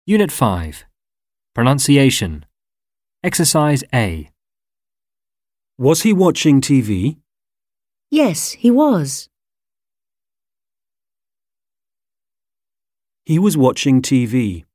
Unit 5. Pronunciation. Exercise A. Was he watching TV? Yes, he was. He was watching TV.